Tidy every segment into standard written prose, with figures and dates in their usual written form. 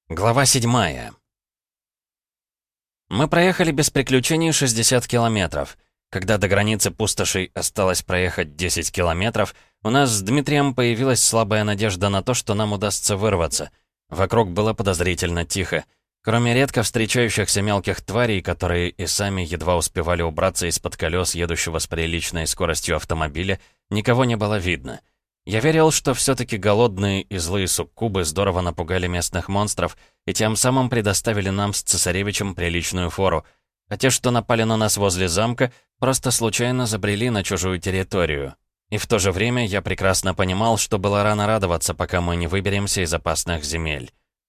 Глава 7. Мы проехали без приключений 60 километров. Когда до границы пустошей осталось проехать 10 километров, у нас с Дмитрием появилась слабая надежда на то, что нам удастся вырваться. Вокруг было подозрительно тихо. Кроме редко встречающихся мелких тварей, которые и сами едва успевали убраться из-под колес едущего с приличной скоростью автомобиля, никого не было видно. Я верил, что все-таки голодные и злые суккубы здорово напугали местных монстров и тем самым предоставили нам с цесаревичем приличную фору, а те, что напали на нас возле замка, просто случайно забрели на чужую территорию. И в то же время я прекрасно понимал, что было рано радоваться, пока мы не выберемся из опасных земель.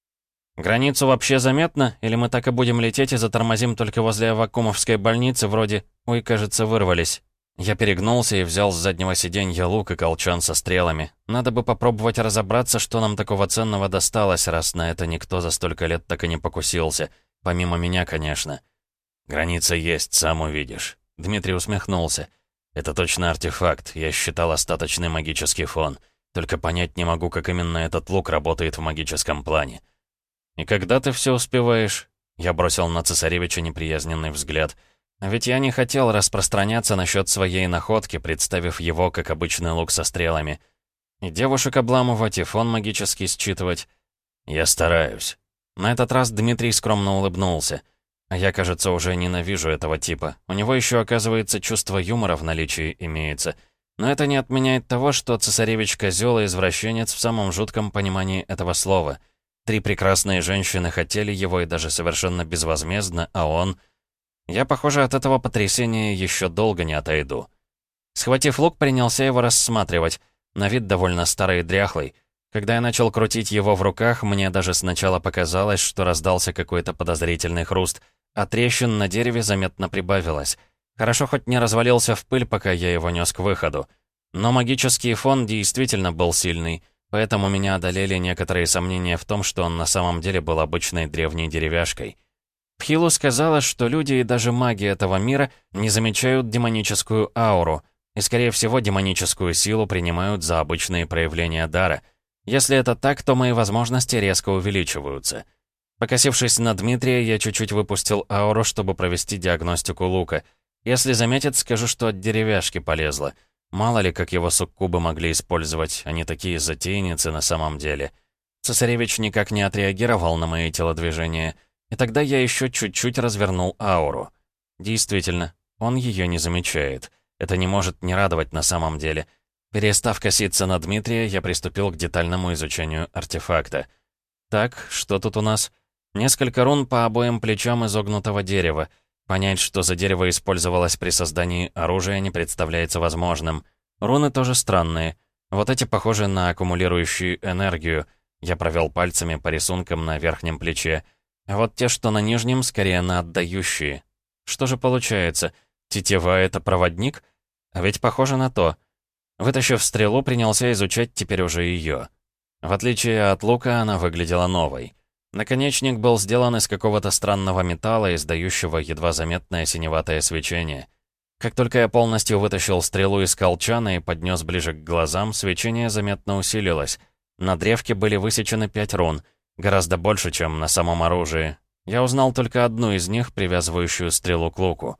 «Границу вообще заметно? Или мы так и будем лететь и затормозим только возле Аввакумовской больницы вроде «Ой, кажется, вырвались»?» Я перегнулся и взял с заднего сиденья лук и колчан со стрелами. Надо бы попробовать разобраться, что нам такого ценного досталось, раз на это никто за столько лет так и не покусился. Помимо меня, конечно. «Граница есть, сам увидишь». Дмитрий усмехнулся. «Это точно артефакт. Я считал остаточный магический фон. Только понять не могу, как именно этот лук работает в магическом плане». «И когда ты все успеваешь?» Я бросил на цесаревича неприязненный взгляд. А ведь я не хотел распространяться насчет своей находки, представив его как обычный лук со стрелами. И девушек обламывать, и фон магический считывать. Я стараюсь. На этот раз Дмитрий скромно улыбнулся. А я, кажется, уже ненавижу этого типа. У него еще, оказывается, чувство юмора в наличии имеется. Но это не отменяет того, что цесаревич козел и извращенец в самом жутком понимании этого слова. 3 прекрасные женщины хотели его и даже совершенно безвозмездно, а он... Я, похоже, от этого потрясения еще долго не отойду. Схватив лук, принялся его рассматривать. На вид довольно старый и дряхлый. Когда я начал крутить его в руках, мне даже сначала показалось, что раздался какой-то подозрительный хруст, а трещин на дереве заметно прибавилось. Хорошо хоть не развалился в пыль, пока я его нес к выходу. Но магический фон действительно был сильный, поэтому меня одолели некоторые сомнения в том, что он на самом деле был обычной древней деревяшкой. Пхилу сказала, что люди и даже маги этого мира не замечают демоническую ауру, и, скорее всего, демоническую силу принимают за обычные проявления дара. Если это так, то мои возможности резко увеличиваются. Покосившись на Дмитрия, я чуть-чуть выпустил ауру, чтобы провести диагностику лука. Если заметит, скажу, что от деревяшки полезла. Мало ли, как его суккубы могли использовать, они такие затейницы на самом деле. Цесаревич никак не отреагировал на мои телодвижения. И тогда я еще чуть-чуть развернул ауру. Действительно, он ее не замечает. Это не может не радовать на самом деле. Перестав коситься на Дмитрия, я приступил к детальному изучению артефакта. Так, что тут у нас? Несколько рун по обоим плечам изогнутого дерева. Понять, что за дерево использовалось при создании оружия, не представляется возможным. Руны тоже странные. Вот эти похожи на аккумулирующую энергию. Я провел пальцами по рисункам на верхнем плече. А вот те, что на нижнем, скорее на отдающие. Что же получается? Тетива — это проводник? А ведь похоже на то. Вытащив стрелу, принялся изучать теперь уже ее. В отличие от лука, она выглядела новой. Наконечник был сделан из какого-то странного металла, издающего едва заметное синеватое свечение. Как только я полностью вытащил стрелу из колчана и поднес ближе к глазам, свечение заметно усилилось. На древке были высечены 5 рун — гораздо больше, чем на самом оружии. Я узнал только одну из них, привязывающую стрелу к луку.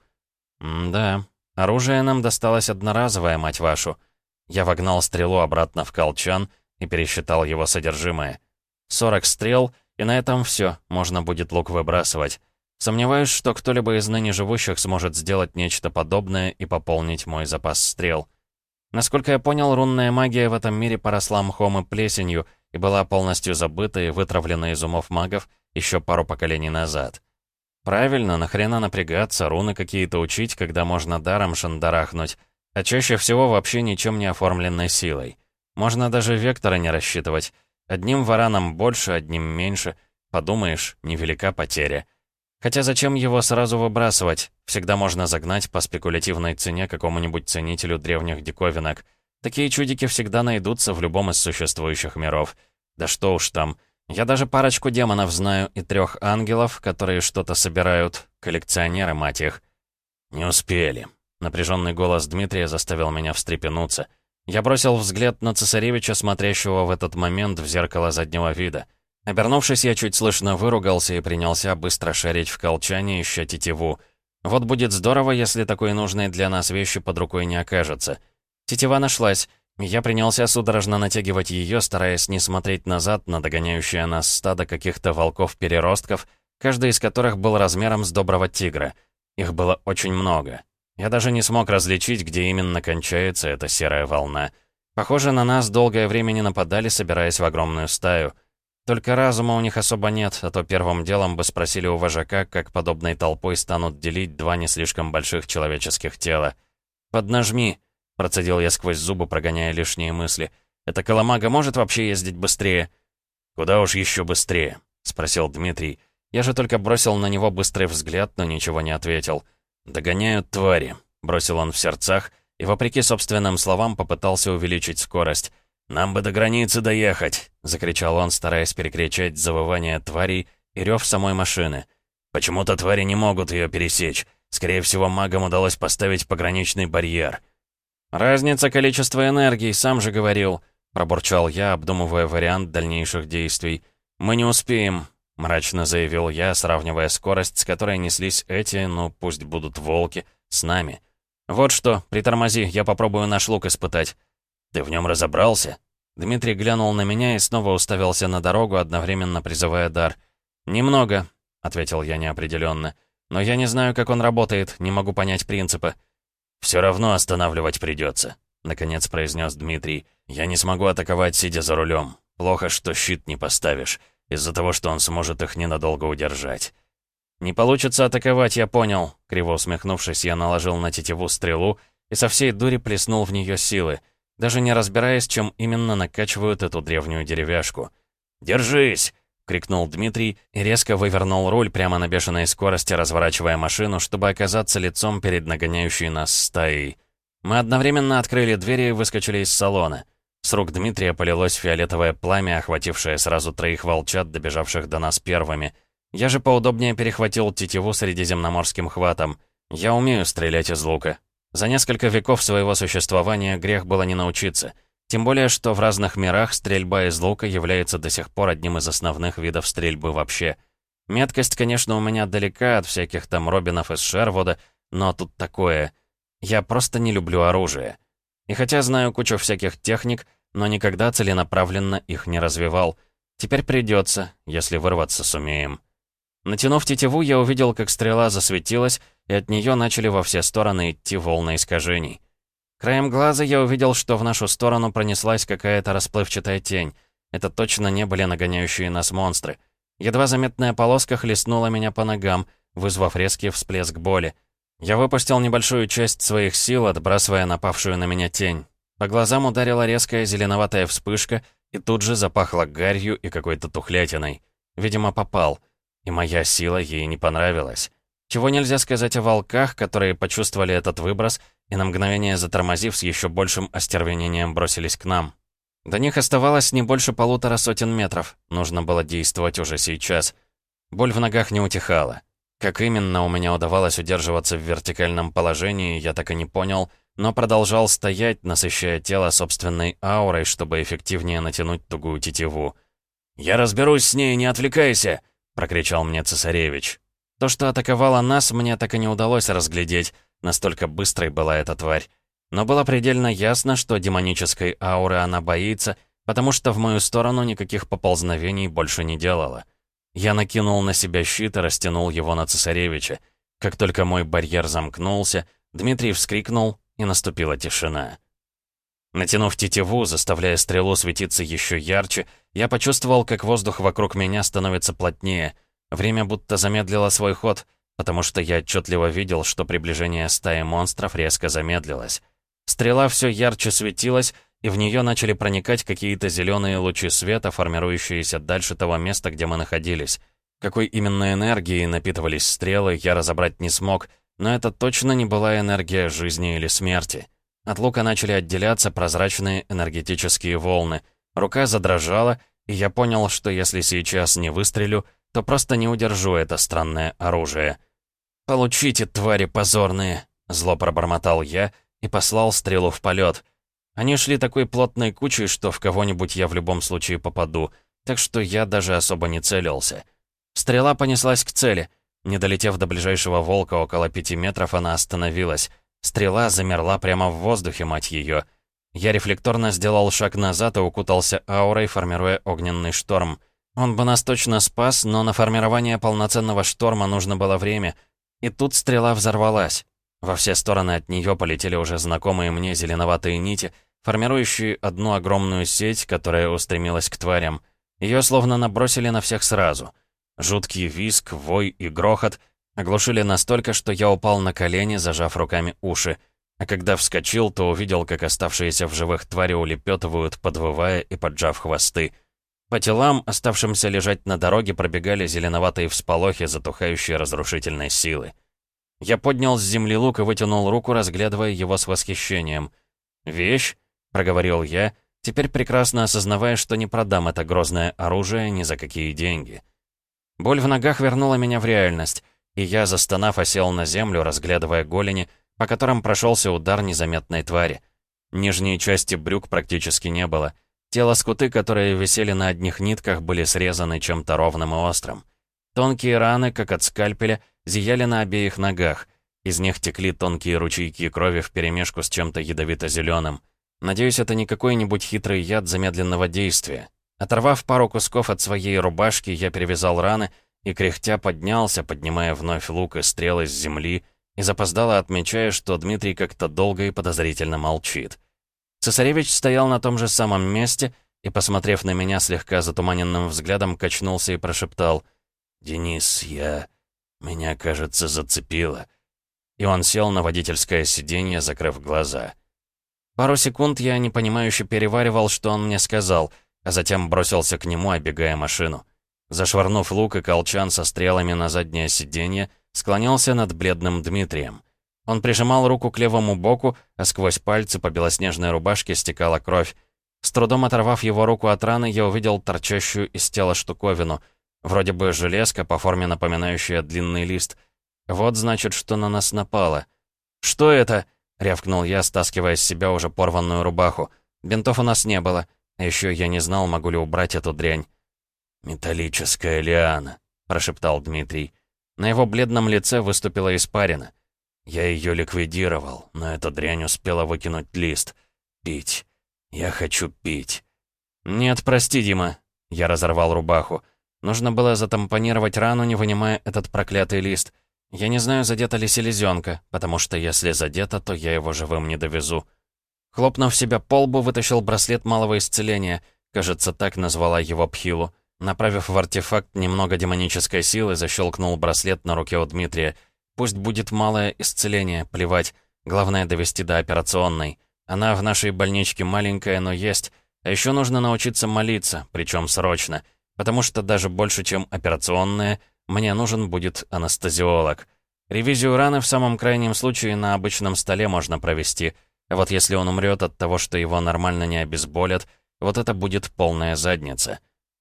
Да, оружие нам досталось одноразовое, мать вашу. Я вогнал стрелу обратно в колчан и пересчитал его содержимое. 40 стрел, и на этом все, можно будет лук выбрасывать. Сомневаюсь, что кто-либо из ныне живущих сможет сделать нечто подобное и пополнить мой запас стрел. Насколько я понял, рунная магия в этом мире поросла мхом и плесенью, и была полностью забыта и вытравлена из умов магов еще пару поколений назад. Правильно, нахрена напрягаться, руны какие-то учить, когда можно даром шандарахнуть, а чаще всего вообще ничем не оформленной силой. Можно даже вектора не рассчитывать. Одним вараном больше, одним меньше. Подумаешь, невелика потеря. Хотя зачем его сразу выбрасывать? Всегда можно загнать по спекулятивной цене какому-нибудь ценителю древних диковинок. Такие чудики всегда найдутся в любом из существующих миров. Да что уж там. Я даже парочку демонов знаю и 3 ангелов, которые что-то собирают. Коллекционеры, мать их. Не успели. Напряженный голос Дмитрия заставил меня встрепенуться. Я бросил взгляд на цесаревича, смотрящего в этот момент в зеркало заднего вида. Обернувшись, я чуть слышно выругался и принялся быстро шарить в колчане, ища тетиву. Вот будет здорово, если такой нужной для нас вещи под рукой не окажется. Тетива нашлась. Я принялся судорожно натягивать ее, стараясь не смотреть назад на догоняющее нас стадо каких-то волков-переростков, каждый из которых был размером с доброго тигра. Их было очень много. Я даже не смог различить, где именно кончается эта серая волна. Похоже, на нас долгое время не нападали, собираясь в огромную стаю. Только разума у них особо нет, а то первым делом бы спросили у вожака, как подобной толпой станут делить два не слишком больших человеческих тела. «Поднажми», — процедил я сквозь зубы, прогоняя лишние мысли. «Эта коломага может вообще ездить быстрее?» «Куда уж еще быстрее?» — спросил Дмитрий. Я же только бросил на него быстрый взгляд, но ничего не ответил. «Догоняют твари», — бросил он в сердцах, и, вопреки собственным словам, попытался увеличить скорость. «Нам бы до границы доехать!» — закричал он, стараясь перекричать завывание тварей и рев самой машины. «Почему-то твари не могут ее пересечь. Скорее всего, магам удалось поставить пограничный барьер». «Разница количества энергии, сам же говорил», — пробурчал я, обдумывая вариант дальнейших действий. «Мы не успеем», — мрачно заявил я, сравнивая скорость, с которой неслись эти, ну пусть будут волки, с нами. «Вот что, притормози, я попробую наш лук испытать». «Ты в нем разобрался?» Дмитрий глянул на меня и снова уставился на дорогу, одновременно призывая дар. «Немного», — ответил я неопределенно. «Но я не знаю, как он работает, не могу понять принципа». «Все равно останавливать придется», — наконец произнес Дмитрий. «Я не смогу атаковать, сидя за рулем. Плохо, что щит не поставишь, из-за того, что он сможет их ненадолго удержать». «Не получится атаковать, я понял». Криво усмехнувшись, я наложил на тетиву стрелу и со всей дури плеснул в нее силы, даже не разбираясь, чем именно накачивают эту древнюю деревяшку. «Держись!» — крикнул Дмитрий и резко вывернул руль прямо на бешеной скорости, разворачивая машину, чтобы оказаться лицом перед нагоняющей нас стаей. Мы одновременно открыли двери и выскочили из салона. С рук Дмитрия полилось фиолетовое пламя, охватившее сразу троих волчат, добежавших до нас первыми. Я же поудобнее перехватил тетиву средиземноморским хватом. Я умею стрелять из лука. За несколько веков своего существования грех было не научиться. Тем более, что в разных мирах стрельба из лука является до сих пор одним из основных видов стрельбы вообще. Меткость, конечно, у меня далека от всяких там Робинов из Шервуда, но тут такое. Я просто не люблю оружие. И хотя знаю кучу всяких техник, но никогда целенаправленно их не развивал. Теперь придется, если вырваться сумеем. Натянув тетиву, я увидел, как стрела засветилась, и от нее начали во все стороны идти волны искажений. Краем глаза я увидел, что в нашу сторону пронеслась какая-то расплывчатая тень. Это точно не были нагоняющие нас монстры. Едва заметная полоска хлестнула меня по ногам, вызвав резкий всплеск боли. Я выпустил небольшую часть своих сил, отбрасывая напавшую на меня тень. По глазам ударила резкая зеленоватая вспышка, и тут же запахло гарью и какой-то тухлятиной. Видимо, попал. И моя сила ей не понравилась. Чего нельзя сказать о волках, которые почувствовали этот выброс и на мгновение затормозив, с еще большим остервенением бросились к нам. До них оставалось не больше 150 метров. Нужно было действовать уже сейчас. Боль в ногах не утихала. Как именно у меня удавалось удерживаться в вертикальном положении, я так и не понял, но продолжал стоять, насыщая тело собственной аурой, чтобы эффективнее натянуть тугую тетиву. «Я разберусь с ней, не отвлекайся!» — прокричал мне цесаревич. То, что атаковало нас, мне так и не удалось разглядеть, настолько быстрой была эта тварь. Но было предельно ясно, что демонической ауры она боится, потому что в мою сторону никаких поползновений больше не делала. Я накинул на себя щит и растянул его на цесаревича. Как только мой барьер замкнулся, Дмитрий вскрикнул, и наступила тишина. Натянув тетиву, заставляя стрелу светиться еще ярче, я почувствовал, как воздух вокруг меня становится плотнее. Время будто замедлило свой ход, потому что я отчетливо видел, что приближение стаи монстров резко замедлилось. Стрела все ярче светилась, и в нее начали проникать какие-то зеленые лучи света, формирующиеся дальше того места, где мы находились. Какой именно энергией напитывались стрелы, я разобрать не смог, но это точно не была энергия жизни или смерти. От лука начали отделяться прозрачные энергетические волны. Рука задрожала, и я понял, что если сейчас не выстрелю, то просто не удержу это странное оружие. «Получите, твари позорные!» — зло пробормотал я и послал стрелу в полет. Они шли такой плотной кучей, что в кого-нибудь я в любом случае попаду. так что я даже особо не целился. Стрела понеслась к цели. Не долетев до ближайшего волка около 5 метров, она остановилась. Стрела замерла прямо в воздухе, мать ее. Я рефлекторно сделал шаг назад и укутался аурой, формируя огненный шторм. Он бы нас точно спас, но на формирование полноценного шторма нужно было время. И тут стрела взорвалась. Во все стороны от нее полетели уже знакомые мне зеленоватые нити, формирующие одну огромную сеть, которая устремилась к тварям. Ее словно набросили на всех сразу. Жуткий визг, вой и грохот оглушили настолько, что я упал на колени, зажав руками уши. А когда вскочил, то увидел, как оставшиеся в живых твари улепетывают, подвывая и поджав хвосты. По телам, оставшимся лежать на дороге, пробегали зеленоватые всполохи затухающей разрушительной силы. Я поднял с земли лук и вытянул руку, разглядывая его с восхищением. «Вещь?» — проговорил я, теперь прекрасно осознавая, что не продам это грозное оружие ни за какие деньги. Боль в ногах вернула меня в реальность, и я, застонав, осел на землю, разглядывая голени, по которым прошелся удар незаметной твари. Нижней части брюк практически не было. Те лоскуты, которые висели на одних нитках, были срезаны чем-то ровным и острым. Тонкие раны, как от скальпеля, зияли на обеих ногах. Из них текли тонкие ручейки крови вперемешку с чем-то ядовито-зеленым. Надеюсь, это не какой-нибудь хитрый яд замедленного действия. Оторвав пару кусков от своей рубашки, я перевязал раны и, кряхтя, поднялся, поднимая вновь лук и стрелы с земли, и запоздало отмечая, что Дмитрий как-то долго и подозрительно молчит. Цесаревич стоял на том же самом месте и, посмотрев на меня слегка затуманенным взглядом, качнулся и прошептал: «Денис, меня, кажется, зацепило». И он сел на водительское сиденье, закрыв глаза. Пару секунд я непонимающе переваривал, что он мне сказал, а затем бросился к нему, оббегая машину. Зашвырнув лук и колчан со стрелами на заднее сиденье, склонился над бледным Дмитрием. Он прижимал руку к левому боку, а сквозь пальцы по белоснежной рубашке стекала кровь. С трудом оторвав его руку от раны, я увидел торчащую из тела штуковину. Вроде бы железка, по форме напоминающая длинный лист. Вот значит, что на нас напало. «Что это?» — рявкнул я, стаскивая с себя уже порванную рубаху. Бинтов у нас не было. А еще я не знал, могу ли убрать эту дрянь. «Металлическая лиана», — прошептал Дмитрий. На его бледном лице выступила испарина. «Я ее ликвидировал, но эта дрянь успела выкинуть лист. Пить. Я хочу пить». «Нет, прости, Дима». Я разорвал рубаху. Нужно было затампонировать рану, не вынимая этот проклятый лист. Я не знаю, задета ли селезенка, потому что если задета, то я его живым не довезу. Хлопнув себя по лбу, вытащил браслет малого исцеления. Кажется, так назвала его Пхилу. Направив в артефакт немного демонической силы, защелкнул браслет на руке у Дмитрия. Пусть будет малое исцеление, плевать. Главное довести до операционной. Она в нашей больничке маленькая, но есть. А еще нужно научиться молиться, причем срочно. Потому что даже больше, чем операционная, мне нужен будет анестезиолог. Ревизию раны в самом крайнем случае на обычном столе можно провести. А вот если он умрет от того, что его нормально не обезболят, вот это будет полная задница.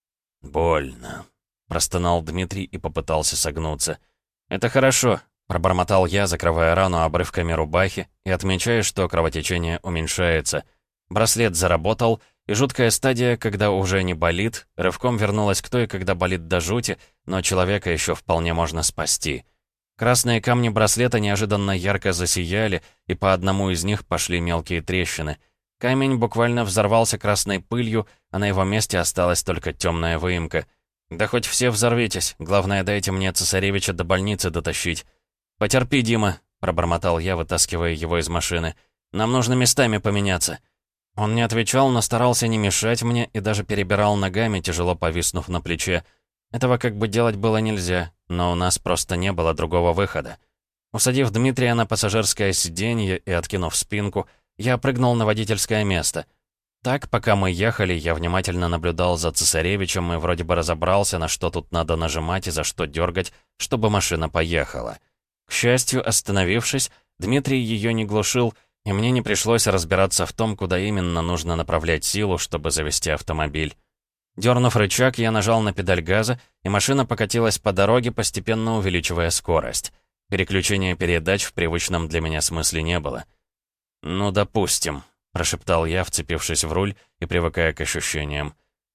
«Больно», — простонал Дмитрий и попытался согнуться. «Это хорошо», — пробормотал я, закрывая рану обрывками рубахи и отмечая, что кровотечение уменьшается. Браслет заработал, и жуткая стадия, когда уже не болит, рывком вернулась к той, когда болит до жути, но человека еще вполне можно спасти. Красные камни браслета неожиданно ярко засияли, и по одному из них пошли мелкие трещины. Камень буквально взорвался красной пылью, а на его месте осталась только темная выемка. «Да хоть все взорвитесь, главное, дайте мне цесаревича до больницы дотащить». «Потерпи, Дима», — пробормотал я, вытаскивая его из машины. «Нам нужно местами поменяться». Он не отвечал, но старался не мешать мне и даже перебирал ногами, тяжело повиснув на плече. Этого как бы делать было нельзя, но у нас просто не было другого выхода. Усадив Дмитрия на пассажирское сиденье и откинув спинку, я прыгнул на водительское место. Так, пока мы ехали, я внимательно наблюдал за цесаревичем и вроде бы разобрался, на что тут надо нажимать и за что дергать, чтобы машина поехала. К счастью, остановившись, Дмитрий ее не глушил, и мне не пришлось разбираться в том, куда именно нужно направлять силу, чтобы завести автомобиль. Дернув рычаг, я нажал на педаль газа, и машина покатилась по дороге, постепенно увеличивая скорость. Переключения передач в привычном для меня смысле не было. «Ну, допустим», — прошептал я, вцепившись в руль и привыкая к ощущениям.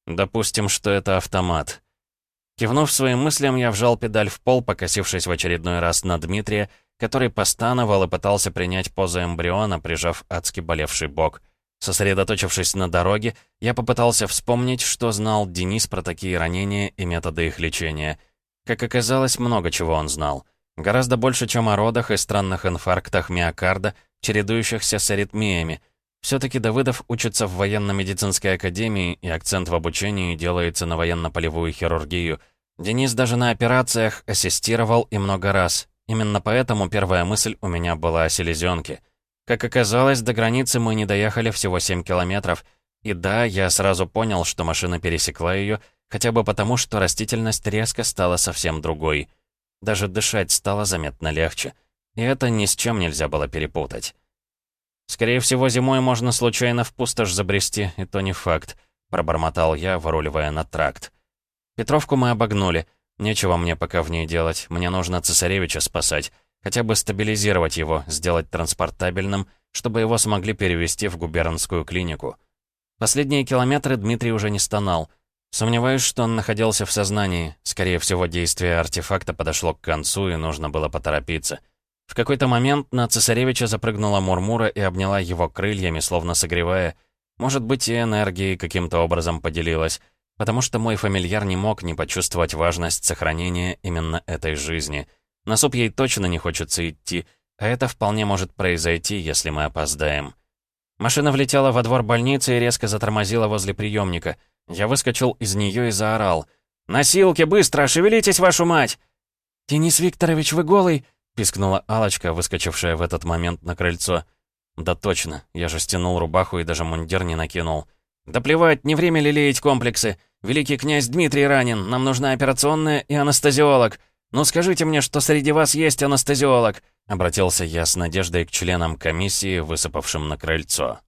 Допустим, что это автомат. Кивнув своим мыслям, я вжал педаль в пол, покосившись в очередной раз на Дмитрия, который постановал и пытался принять позу эмбриона, прижав адски болевший бок. Сосредоточившись на дороге, я попытался вспомнить, что знал Денис про такие ранения и методы их лечения. Как оказалось, много чего он знал. Гораздо больше, чем о родах и странных инфарктах миокарда, чередующихся с аритмиями. Все-таки Давыдов учится в военно-медицинской академии, и акцент в обучении делается на военно-полевую хирургию. Денис даже на операциях ассистировал и много раз. Именно поэтому первая мысль у меня была о селезенке. Как оказалось, до границы мы не доехали всего 7 километров. И да, я сразу понял, что машина пересекла ее, хотя бы потому, что растительность резко стала совсем другой. Даже дышать стало заметно легче. И это ни с чем нельзя было перепутать. «Скорее всего, зимой можно случайно в пустошь забрести, и то не факт», — пробормотал я, выруливая на тракт. Петровку мы обогнули. Нечего мне пока в ней делать. Мне нужно цесаревича спасать. Хотя бы стабилизировать его, сделать транспортабельным, чтобы его смогли перевести в губернскую клинику. Последние километры Дмитрий уже не стонал. Сомневаюсь, что он находился в сознании. Скорее всего, действие артефакта подошло к концу, и нужно было поторопиться. В какой-то момент на цесаревича запрыгнула Мурмура и обняла его крыльями, словно согревая. Может быть, и энергией каким-то образом поделилась, потому что мой фамильяр не мог не почувствовать важность сохранения именно этой жизни. На суп ей точно не хочется идти, а это вполне может произойти, если мы опоздаем. Машина влетела во двор больницы и резко затормозила возле приемника. Я выскочил из нее и заорал. «Носилки, быстро! Шевелитесь, вашу мать!» «Денис Викторович, вы голый?» — пискнула Алочка, выскочившая в этот момент на крыльцо. «Да точно, я же стянул рубаху и даже мундир не накинул». «Да плевать, не время лелеять комплексы. Великий князь Дмитрий ранен, нам нужна операционная и анестезиолог. Ну скажите мне, что среди вас есть анестезиолог?» Обратился я с надеждой к членам комиссии, высыпавшим на крыльцо.